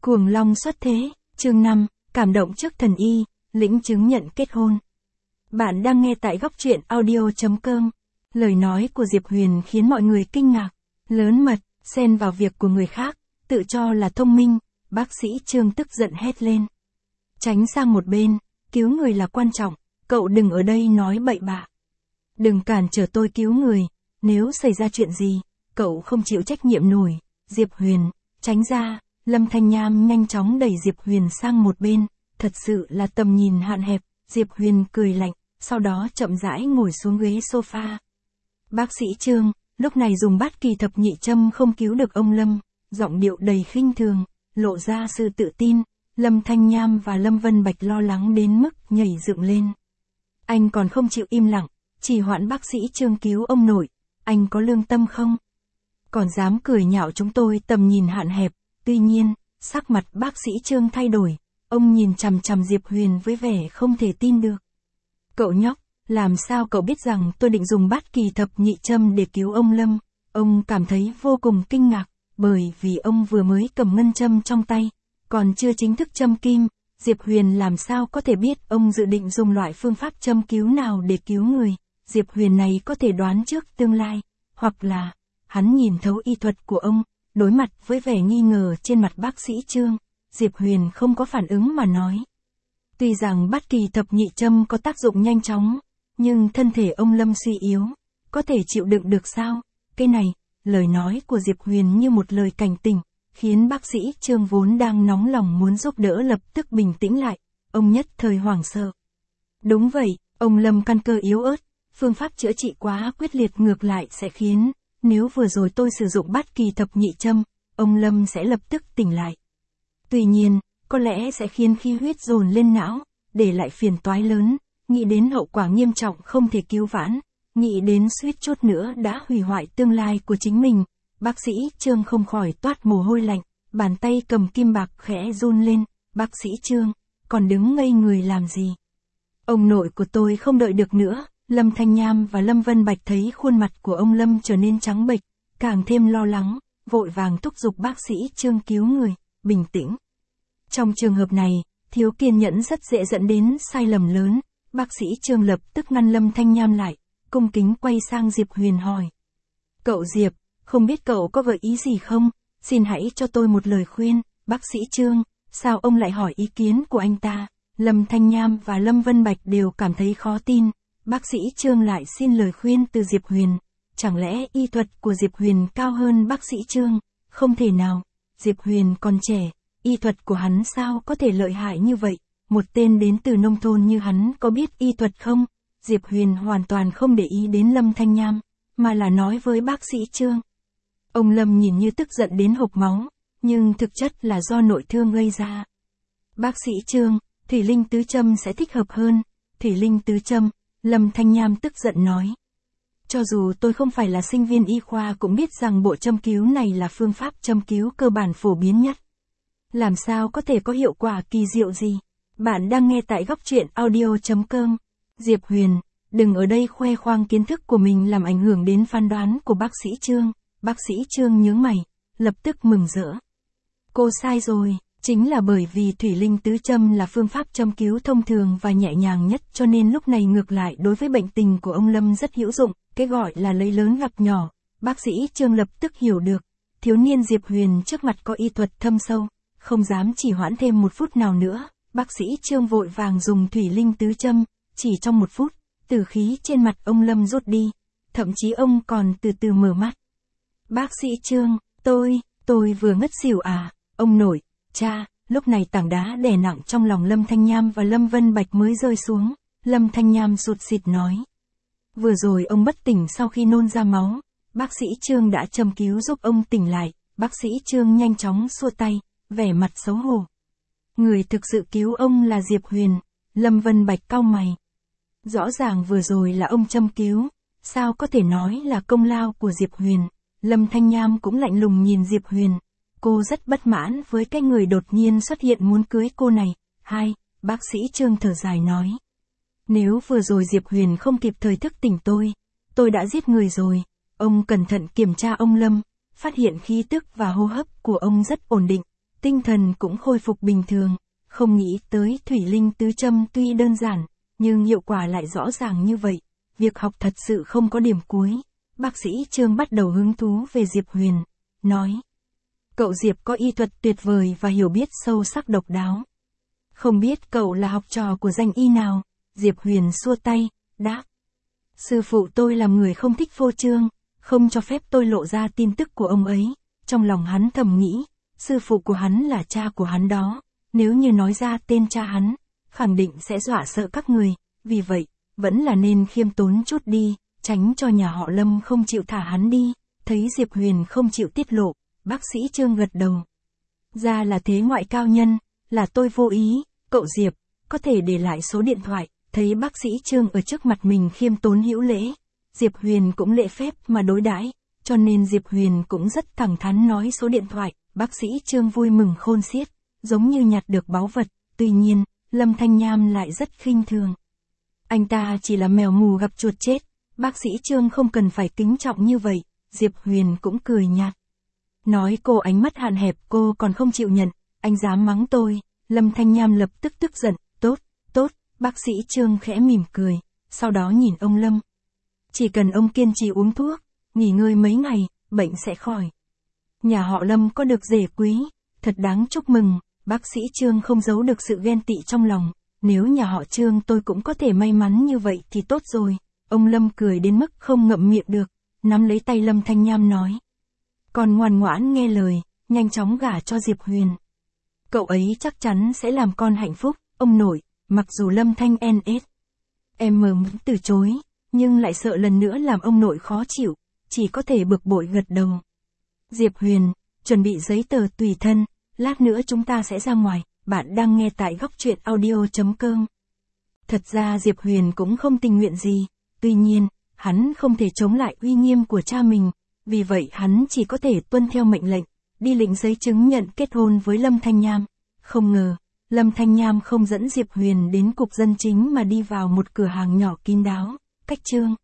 Cuồng long xuất thế, chương 5, cảm động trước thần y, lĩnh chứng nhận kết hôn. Bạn đang nghe tại góc truyện audio.com. Lời nói của Diệp Huyền khiến mọi người kinh ngạc, lớn mật, xen vào việc của người khác, tự cho là thông minh, bác sĩ Trương tức giận hét lên. Tránh sang một bên, cứu người là quan trọng, cậu đừng ở đây nói bậy bạ. Đừng cản trở tôi cứu người, nếu xảy ra chuyện gì, cậu không chịu trách nhiệm nổi. Diệp Huyền, tránh ra. Lâm Thanh Nham nhanh chóng đẩy Diệp Huyền sang một bên, thật sự là tầm nhìn hạn hẹp. Diệp Huyền cười lạnh, sau đó chậm rãi ngồi xuống ghế sofa. Bác sĩ Trương, lúc này dùng bát kỳ thập nhị châm không cứu được ông Lâm, giọng điệu đầy khinh thường, lộ ra sự tự tin. Lâm Thanh Nham và Lâm Vân Bạch lo lắng đến mức nhảy dựng lên. Anh còn không chịu im lặng, chỉ hoãn bác sĩ Trương cứu ông nội, anh có lương tâm không? Còn dám cười nhạo chúng tôi tầm nhìn hạn hẹp. Tuy nhiên, sắc mặt bác sĩ Trương thay đổi, ông nhìn chằm chằm Diệp Huyền với vẻ không thể tin được. Cậu nhóc, làm sao cậu biết rằng tôi định dùng bát kỳ thập nhị châm để cứu ông Lâm? Ông cảm thấy vô cùng kinh ngạc, bởi vì ông vừa mới cầm ngân châm trong tay, còn chưa chính thức châm kim. Diệp Huyền làm sao có thể biết ông dự định dùng loại phương pháp châm cứu nào để cứu người? Diệp Huyền này có thể đoán trước tương lai, hoặc là hắn nhìn thấu y thuật của ông. Đối mặt với vẻ nghi ngờ trên mặt bác sĩ Trương, Diệp Huyền không có phản ứng mà nói. Tuy rằng bát kỳ thập nhị châm có tác dụng nhanh chóng, nhưng thân thể ông Lâm suy yếu, có thể chịu đựng được sao? Cái này, lời nói của Diệp Huyền như một lời cảnh tỉnh, khiến bác sĩ Trương vốn đang nóng lòng muốn giúp đỡ lập tức bình tĩnh lại, ông nhất thời hoảng sợ. Đúng vậy, ông Lâm căn cơ yếu ớt, phương pháp chữa trị quá quyết liệt ngược lại sẽ khiến, nếu vừa rồi tôi sử dụng bát kỳ thập nhị châm, ông Lâm sẽ lập tức tỉnh lại. Tuy nhiên, có lẽ sẽ khiến khí huyết dồn lên não, để lại phiền toái lớn, nghĩ đến hậu quả nghiêm trọng không thể cứu vãn, nghĩ đến suýt chút nữa đã hủy hoại tương lai của chính mình. Bác sĩ Trương không khỏi toát mồ hôi lạnh, bàn tay cầm kim bạc khẽ run lên. Bác sĩ Trương, còn đứng ngây người làm gì? Ông nội của tôi không đợi được nữa. Lâm Thanh Nham và Lâm Vân Bạch thấy khuôn mặt của ông Lâm trở nên trắng bệch, càng thêm lo lắng, vội vàng thúc giục bác sĩ Trương cứu người, bình tĩnh. Trong trường hợp này, thiếu kiên nhẫn rất dễ dẫn đến sai lầm lớn. Bác sĩ Trương lập tức ngăn Lâm Thanh Nham lại, cung kính quay sang Diệp Huyền hỏi. Cậu Diệp, không biết cậu có gợi ý gì không? Xin hãy cho tôi một lời khuyên. Bác sĩ Trương, sao ông lại hỏi ý kiến của anh ta? Lâm Thanh Nham và Lâm Vân Bạch đều cảm thấy khó tin. Bác sĩ Trương lại xin lời khuyên từ Diệp Huyền. Chẳng lẽ y thuật của Diệp Huyền cao hơn bác sĩ Trương? Không thể nào. Diệp Huyền còn trẻ, y thuật của hắn sao có thể lợi hại như vậy? Một tên đến từ nông thôn như hắn có biết y thuật không? Diệp Huyền hoàn toàn không để ý đến Lâm Thanh Nham, mà là nói với bác sĩ Trương. Ông Lâm nhìn như tức giận đến hộc máu, nhưng thực chất là do nội thương gây ra. Bác sĩ Trương, thủy linh tứ châm sẽ thích hợp hơn. Thủy linh tứ châm. Lâm Thanh Nham tức giận nói. Cho dù tôi không phải là sinh viên y khoa cũng biết rằng bộ châm cứu này là phương pháp châm cứu cơ bản phổ biến nhất. Làm sao có thể có hiệu quả kỳ diệu gì? Bạn đang nghe tại góc truyện audio.com. Diệp Huyền, đừng ở đây khoe khoang kiến thức của mình làm ảnh hưởng đến phán đoán của bác sĩ Trương. Bác sĩ Trương nhướng mày, lập tức mừng rỡ. Cô sai rồi. Chính là bởi vì thủy linh tứ châm là phương pháp châm cứu thông thường và nhẹ nhàng nhất cho nên lúc này ngược lại đối với bệnh tình của ông Lâm rất hữu dụng, cái gọi là lấy lớn gặp nhỏ. Bác sĩ Trương lập tức hiểu được, thiếu niên Diệp Huyền trước mặt có y thuật thâm sâu, không dám chỉ hoãn thêm một phút nào nữa. Bác sĩ Trương vội vàng dùng thủy linh tứ châm, chỉ trong một phút, tử khí trên mặt ông Lâm rút đi, thậm chí ông còn từ từ mở mắt. Bác sĩ Trương, tôi vừa ngất xỉu à, ông nội. Cha, lúc này tảng đá đè nặng trong lòng Lâm Thanh Nham và Lâm Vân Bạch mới rơi xuống. Lâm Thanh Nham sụt sịt nói. Vừa rồi ông bất tỉnh sau khi nôn ra máu. Bác sĩ Trương đã châm cứu giúp ông tỉnh lại. Bác sĩ Trương nhanh chóng xua tay, vẻ mặt xấu hổ. Người thực sự cứu ông là Diệp Huyền. Lâm Vân Bạch cau mày. Rõ ràng vừa rồi là ông châm cứu, sao có thể nói là công lao của Diệp Huyền? Lâm Thanh Nham cũng lạnh lùng nhìn Diệp Huyền. Cô rất bất mãn với cái người đột nhiên xuất hiện muốn cưới cô này. Bác sĩ Trương thở dài nói. Nếu vừa rồi Diệp Huyền không kịp thời thức tỉnh tôi đã giết người rồi. Ông cẩn thận kiểm tra ông Lâm, phát hiện khí tức và hô hấp của ông rất ổn định, tinh thần cũng khôi phục bình thường, không nghĩ tới thủy linh tứ châm tuy đơn giản, nhưng hiệu quả lại rõ ràng như vậy, việc học thật sự không có điểm cuối. Bác sĩ Trương bắt đầu hứng thú về Diệp Huyền, nói. Cậu Diệp có y thuật tuyệt vời và hiểu biết sâu sắc độc đáo. Không biết cậu là học trò của danh y nào? Diệp Huyền xua tay, đáp. Sư phụ tôi là người không thích phô trương, không cho phép tôi lộ ra tin tức của ông ấy. Trong lòng hắn thầm nghĩ, sư phụ của hắn là cha của hắn đó, nếu như nói ra tên cha hắn, khẳng định sẽ dọa sợ các người, vì vậy, vẫn là nên khiêm tốn chút đi, tránh cho nhà họ Lâm không chịu thả hắn đi. Thấy Diệp Huyền không chịu tiết lộ, bác sĩ Trương gật đầu. Ra là thế ngoại cao nhân, là tôi vô ý, cậu Diệp, có thể để lại số điện thoại. Thấy bác sĩ Trương ở trước mặt mình khiêm tốn hữu lễ, Diệp Huyền cũng lễ phép mà đối đãi, cho nên Diệp Huyền cũng rất thẳng thắn nói số điện thoại. Bác sĩ Trương vui mừng khôn xiết, giống như nhặt được báu vật, tuy nhiên, Lâm Thanh Nham lại rất khinh thường. Anh ta chỉ là mèo mù gặp chuột chết, bác sĩ Trương không cần phải kính trọng như vậy. Diệp Huyền cũng cười nhạt. Nói cô ánh mắt hạn hẹp cô còn không chịu nhận, anh dám mắng tôi. Lâm Thanh Nham lập tức tức giận, tốt, bác sĩ Trương khẽ mỉm cười, sau đó nhìn ông Lâm. Chỉ cần ông kiên trì uống thuốc, nghỉ ngơi mấy ngày, bệnh sẽ khỏi. Nhà họ Lâm có được rể quý, thật đáng chúc mừng. Bác sĩ Trương không giấu được sự ghen tị trong lòng, nếu nhà họ Trương tôi cũng có thể may mắn như vậy thì tốt rồi. Ông Lâm cười đến mức không ngậm miệng được, nắm lấy tay Lâm Thanh Nham nói. Con ngoan ngoãn nghe lời, nhanh chóng gả cho Diệp Huyền. Cậu ấy chắc chắn sẽ làm con hạnh phúc, ông nội. Mặc dù Lâm Thanh em muốn từ chối, nhưng lại sợ lần nữa làm ông nội khó chịu, chỉ có thể bực bội gật đầu. Diệp Huyền, chuẩn bị giấy tờ tùy thân, lát nữa chúng ta sẽ ra ngoài. Bạn đang nghe tại Góc Truyện Audio.com. Thật ra Diệp Huyền cũng không tình nguyện gì, tuy nhiên, hắn không thể chống lại uy nghiêm của cha mình, vì vậy hắn chỉ có thể tuân theo mệnh lệnh, đi lĩnh giấy chứng nhận kết hôn với Lâm Thanh Nham. Không ngờ, Lâm Thanh Nham không dẫn Diệp Huyền đến cục dân chính mà đi vào một cửa hàng nhỏ kín đáo, cách Trương